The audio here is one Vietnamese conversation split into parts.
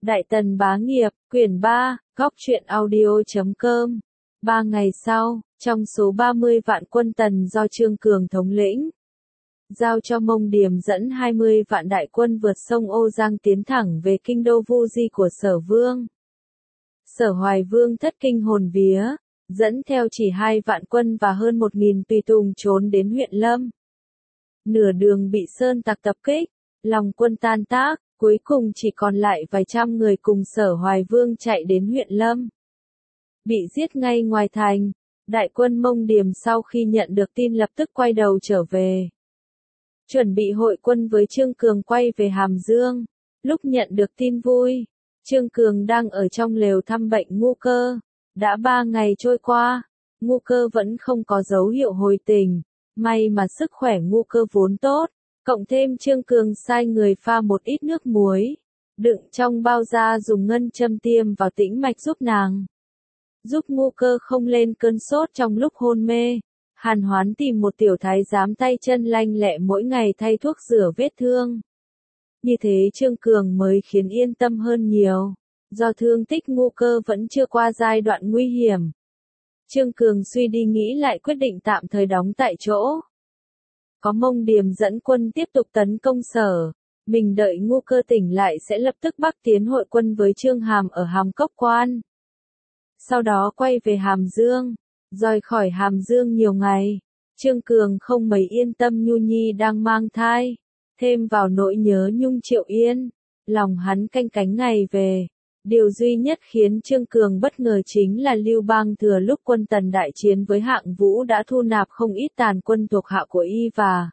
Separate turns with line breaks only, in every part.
Đại Tần bá nghiệp, quyển 3, góc truyện audio.com. 3 ngày sau, trong số 30 vạn quân Tần do Trương Cường thống lĩnh, giao cho Mông Điềm dẫn 20 vạn đại quân vượt sông Ô Giang tiến thẳng về kinh đô Vu Di của Sở Vương. Sở Hoài Vương thất kinh hồn vía, dẫn theo chỉ 2 vạn quân và hơn 1.000 tùy tùng trốn đến huyện Lâm. Nửa đường bị sơn tặc tập kích, lòng quân tan tác, cuối cùng chỉ còn lại vài trăm người cùng Sở Hoài Vương chạy đến huyện Lâm. Bị giết ngay ngoài thành, đại quân Mông Điềm sau khi nhận được tin lập tức quay đầu trở về. Chuẩn bị hội quân với Trương Cường quay về Hàm Dương. Lúc nhận được tin vui, Trương Cường đang ở trong lều thăm bệnh Ngu Cơ. Đã 3 ngày trôi qua, Ngu Cơ vẫn không có dấu hiệu hồi tỉnh. May mà sức khỏe Ngu Cơ vốn tốt, cộng thêm Trương Cường sai người pha một ít nước muối, đựng trong bao da dùng ngân châm tiêm vào tĩnh mạch giúp nàng. Giúp Ngu Cơ không lên cơn sốt trong lúc hôn mê. Hàn Hoán tìm một tiểu thái giám tay chân lanh lẹ mỗi ngày thay thuốc rửa vết thương. Như thế Trương Cường mới khiến yên tâm hơn nhiều. Do thương tích Ngu Cơ vẫn chưa qua giai đoạn nguy hiểm, Trương Cường suy đi nghĩ lại quyết định tạm thời đóng tại chỗ. Có Mông Điềm dẫn quân tiếp tục tấn công Sở, mình đợi Ngu Cơ tỉnh lại sẽ lập tức bắc tiến hội quân với Trương Hàm ở Hàm Cốc Quan. Sau đó quay về Hàm Dương. Rời khỏi Hàm Dương nhiều ngày, Trương Cường không mấy yên tâm Nhu Nhi đang mang thai, thêm vào nỗi nhớ nhung Triệu Yên, lòng hắn canh cánh ngày về. Điều duy nhất khiến Trương Cường bất ngờ chính là Lưu Bang thừa lúc quân Tần đại chiến với Hạng Vũ đã thu nạp không ít tàn quân thuộc hạ của y và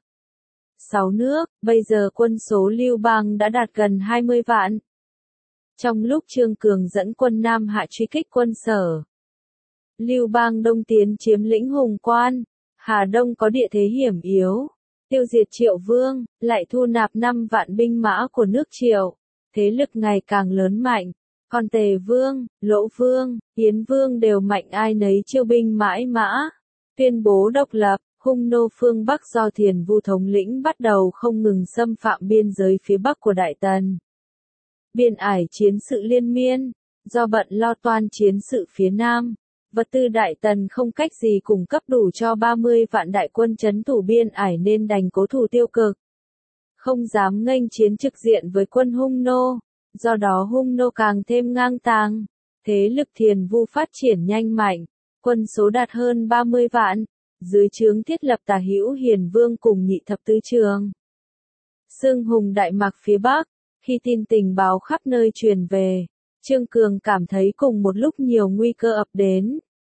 6 nước, bây giờ quân số Lưu Bang đã đạt gần 20 vạn. Trong lúc Trương Cường dẫn quân Nam Hạ truy kích quân Sở, Lưu Bang đông tiến chiếm lĩnh Hùng Quan, Hà Đông có địa thế hiểm yếu, tiêu diệt Triệu Vương, lại thu nạp 5 vạn binh mã của nước Triệu, thế lực ngày càng lớn mạnh. Còn Tề Vương, Lỗ Vương, Yến Vương đều mạnh ai nấy chiêu binh mãi mã, tuyên bố độc lập. Hung nô phương Bắc do Thiền Vu thống lĩnh bắt đầu không ngừng xâm phạm biên giới phía Bắc của Đại Tần. Biên ải chiến sự liên miên, do bận lo toan chiến sự phía Nam, vật tư Đại Tần không cách gì cung cấp đủ cho 30 vạn đại quân trấn thủ biên ải nên đành cố thủ tiêu cực. Không dám nghênh chiến trực diện với quân Hung nô, do đó Hung nô càng thêm ngang tàng, thế lực Thiền Vu phát triển nhanh mạnh, quân số đạt hơn 30 vạn, dưới trướng thiết lập Tả Hữu Hiền Vương cùng Nhị Thập Tứ Trường. Xưng hùng Đại Mạc phía Bắc, khi tin tình báo khắp nơi truyền về, Trương Cường cảm thấy cùng một lúc nhiều nguy cơ ập đến.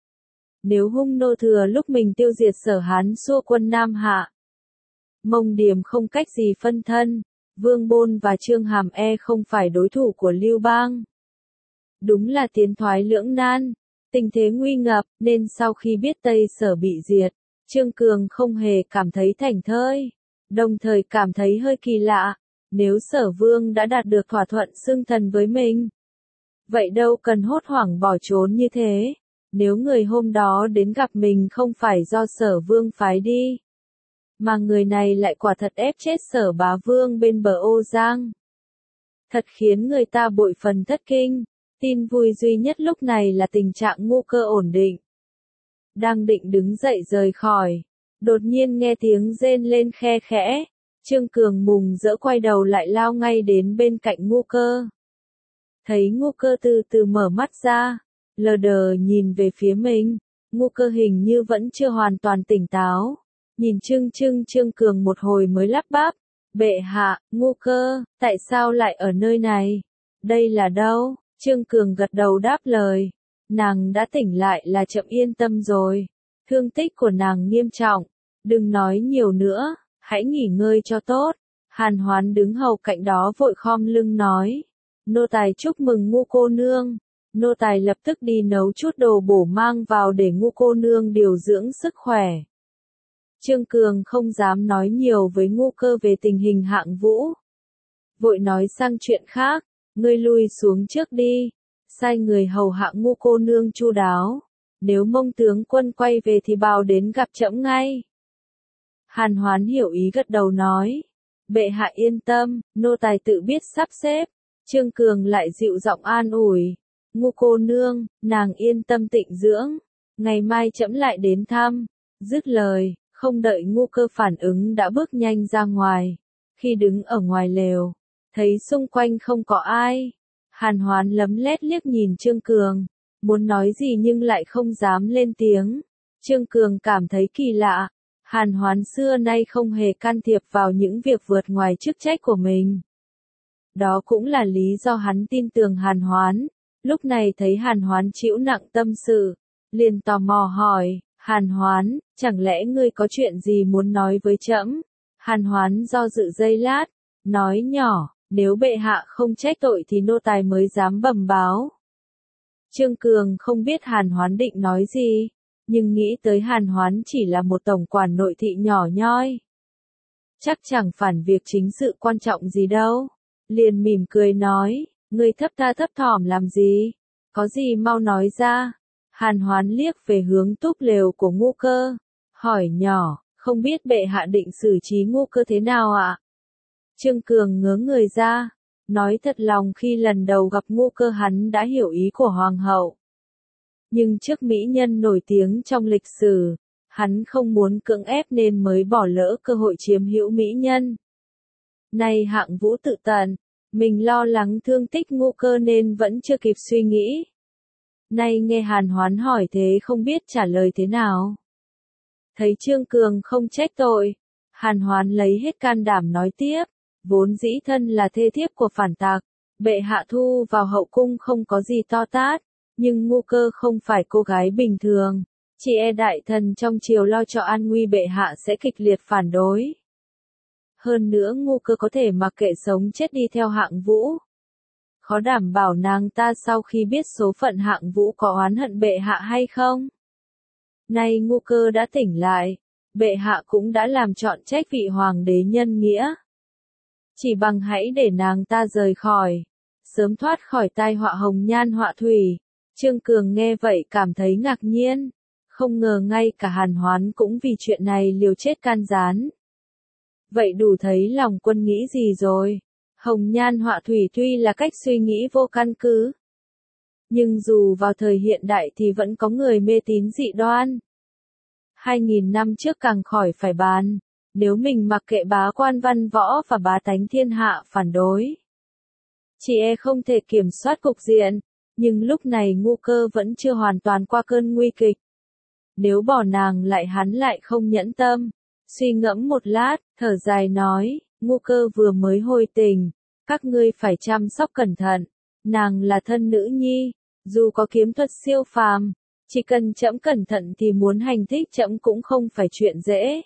Nếu Hung nô thừa lúc mình tiêu diệt Sở Hán xua quân Nam Hạ, Mông Điềm không cách gì phân thân, Vương Bôn và Trương Hàm không phải đối thủ của Lưu Bang. Đúng là tiến thoái lưỡng nan, tình thế nguy ngập, nên sau khi biết Tây Sở bị diệt, Trương Cường không hề cảm thấy thảnh thơi, đồng thời cảm thấy hơi kỳ lạ, nếu Sở Vương đã đạt được thỏa thuận xưng thần với mình, vậy đâu cần hốt hoảng bỏ trốn như thế, nếu người hôm đó đến gặp mình không phải do Sở Vương phái đi, mà người này lại quả thật ép chết Sở Bá Vương bên bờ Ô Giang. Thật khiến người ta bội phần thất kinh. Tin vui duy nhất lúc này là tình trạng Ngu Cơ ổn định. Đang định đứng dậy rời khỏi, đột nhiên nghe tiếng rên lên khe khẽ, Trương Cường mùng rỡ quay đầu lại lao ngay đến bên cạnh Ngu Cơ. Thấy Ngu Cơ từ từ mở mắt ra, lờ đờ nhìn về phía mình, Ngu Cơ hình như vẫn chưa hoàn toàn tỉnh táo, nhìn Trương Cường một hồi mới lắp bắp, bệ hạ, Ngu Cơ, tại sao lại ở nơi này? Đây là đâu? Trương Cường gật đầu đáp lời, nàng đã tỉnh lại là chậm yên tâm rồi, thương tích của nàng nghiêm trọng, đừng nói nhiều nữa, hãy nghỉ ngơi cho tốt. Hàn Hoán đứng hầu cạnh đó vội khom lưng nói, nô tài chúc mừng Ngu cô nương, nô tài lập tức đi nấu chút đồ bổ mang vào để Ngu cô nương điều dưỡng sức khỏe. Trương Cường không dám nói nhiều với Ngu Cơ về tình hình Hạng Vũ, vội nói sang chuyện khác. Ngươi lui xuống trước đi, sai người hầu hạ Ngu cô nương chu đáo, nếu Mông tướng quân quay về thì bảo đến gặp trẫm ngay. Hàn Hoán hiểu ý gật đầu nói, bệ hạ yên tâm, nô tài tự biết sắp xếp. Trương Cường lại dịu giọng an ủi, Ngô cô nương, nàng yên tâm tịnh dưỡng, ngày mai trẫm lại đến thăm. Dứt lời, không đợi Ngô Cơ phản ứng đã bước nhanh ra ngoài. Khi đứng ở ngoài lều, thấy xung quanh không có ai. Hàn Hoán lấm lét liếc nhìn Trương Cường, muốn nói gì nhưng lại không dám lên tiếng. Trương Cường cảm thấy kỳ lạ, Hàn Hoán xưa nay không hề can thiệp vào những việc vượt ngoài chức trách của mình. Đó cũng là lý do hắn tin tưởng Hàn Hoán. Lúc này thấy Hàn Hoán chịu nặng tâm sự, liền tò mò hỏi, Hàn Hoán, chẳng lẽ ngươi có chuyện gì muốn nói với trẫm? Hàn Hoán do dự giây lát, nói nhỏ, nếu bệ hạ không trách tội thì nô tài mới dám bẩm báo. Trương Cường không biết Hàn Hoán định nói gì, nhưng nghĩ tới Hàn Hoán chỉ là một tổng quản nội thị nhỏ nhoi. Chắc chẳng phản việc chính sự quan trọng gì đâu. Liền mỉm cười nói, ngươi thấp tha thấp thỏm làm gì? Có gì mau nói ra. Hàn Hoán liếc về hướng túp lều của Ngô Cơ, hỏi nhỏ, không biết bệ hạ định xử trí Ngô Cơ thế nào ạ? Trương Cường ngớ người ra, nói thật lòng khi lần đầu gặp Ngô Cơ hắn đã hiểu ý của hoàng hậu. Nhưng trước mỹ nhân nổi tiếng trong lịch sử, hắn không muốn cưỡng ép nên mới bỏ lỡ cơ hội chiếm hữu mỹ nhân. Nay Hạng Vũ tự tận, mình lo lắng thương tích Ngô Cơ nên vẫn chưa kịp suy nghĩ. Nay nghe Hàn Hoán hỏi thế không biết trả lời thế nào. Thấy Trương Cường không trách tội, Hàn Hoán lấy hết can đảm nói tiếp, vốn dĩ thân là thê thiếp của phản tặc, bệ hạ thu vào hậu cung không có gì to tát, nhưng Ngô Cơ không phải cô gái bình thường, chỉ e đại thần trong triều lo cho an nguy bệ hạ sẽ kịch liệt phản đối. Hơn nữa Ngô Cơ có thể mặc kệ sống chết đi theo Hạng Vũ. Khó đảm bảo nàng ta sau khi biết số phận Hạng Vũ có oán hận bệ hạ hay không. Nay Ngô Cơ đã tỉnh lại, bệ hạ cũng đã làm trọn trách vị hoàng đế nhân nghĩa. Chỉ bằng hãy để nàng ta rời khỏi, sớm thoát khỏi tai họa hồng nhan họa thủy. Trương Cường nghe vậy cảm thấy ngạc nhiên, không ngờ ngay cả Hàn Hoán cũng vì chuyện này liều chết can gián. Vậy đủ thấy lòng quân nghĩ gì rồi. Hồng nhan họa thủy tuy là cách suy nghĩ vô căn cứ, nhưng dù vào thời hiện đại thì vẫn có người mê tín dị đoan. 2000 năm trước càng khỏi phải bàn, nếu mình mặc kệ bá quan văn võ và bá tánh thiên hạ phản đối, chỉ e không thể kiểm soát cục diện, nhưng lúc này Ngô Cơ vẫn chưa hoàn toàn qua cơn nguy kịch. Nếu bỏ nàng lại hắn lại không nhẫn tâm. Suy ngẫm một lát, thở dài nói, Ngô Cơ vừa mới hồi tình, các ngươi phải chăm sóc cẩn thận, nàng là thân nữ nhi, dù có kiếm thuật siêu phàm, chỉ cần trẫm cẩn thận thì muốn hành thích trẫm cũng không phải chuyện dễ.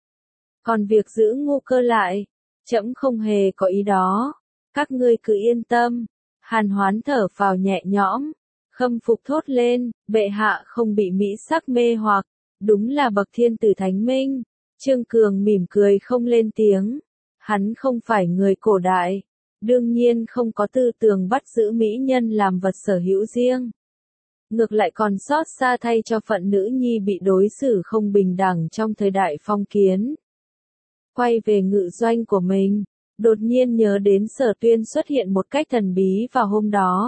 Còn việc giữ Ngô Cơ lại, trẫm không hề có ý đó, các ngươi cứ yên tâm. Hàn Hoán thở phào nhẹ nhõm, khâm phục thốt lên, bệ hạ không bị mỹ sắc mê hoặc, đúng là bậc thiên tử thánh minh. Trương Cường mỉm cười không lên tiếng, hắn không phải người cổ đại, đương nhiên không có tư tưởng bắt giữ mỹ nhân làm vật sở hữu riêng. Ngược lại còn xót xa thay cho phận nữ nhi bị đối xử không bình đẳng trong thời đại phong kiến. Quay về ngự doanh của mình, đột nhiên nhớ đến Sở Tuyên xuất hiện một cách thần bí vào hôm đó.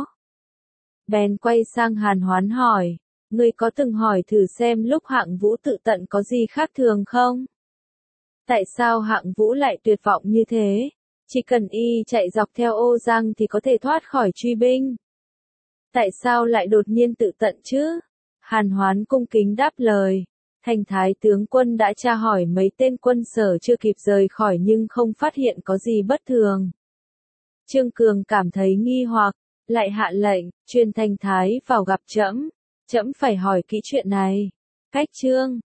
Bèn quay sang Hàn Hoán hỏi, ngươi có từng hỏi thử xem lúc Hạng Vũ tự tận có gì khác thường không? Tại sao Hạng Vũ lại tuyệt vọng như thế? Chỉ cần y chạy dọc theo ô Giang thì có thể thoát khỏi truy binh. Tại sao lại đột nhiên tự tận chứ? Hàn Hoán cung kính đáp lời. Thành thái tướng quân đã tra hỏi mấy tên quân Sở chưa kịp rời khỏi nhưng không phát hiện có gì bất thường. Trương Cường cảm thấy nghi hoặc, lại hạ lệnh, truyền Thành thái vào gặp trẫm. Trẫm phải hỏi kỹ chuyện này. Cách chương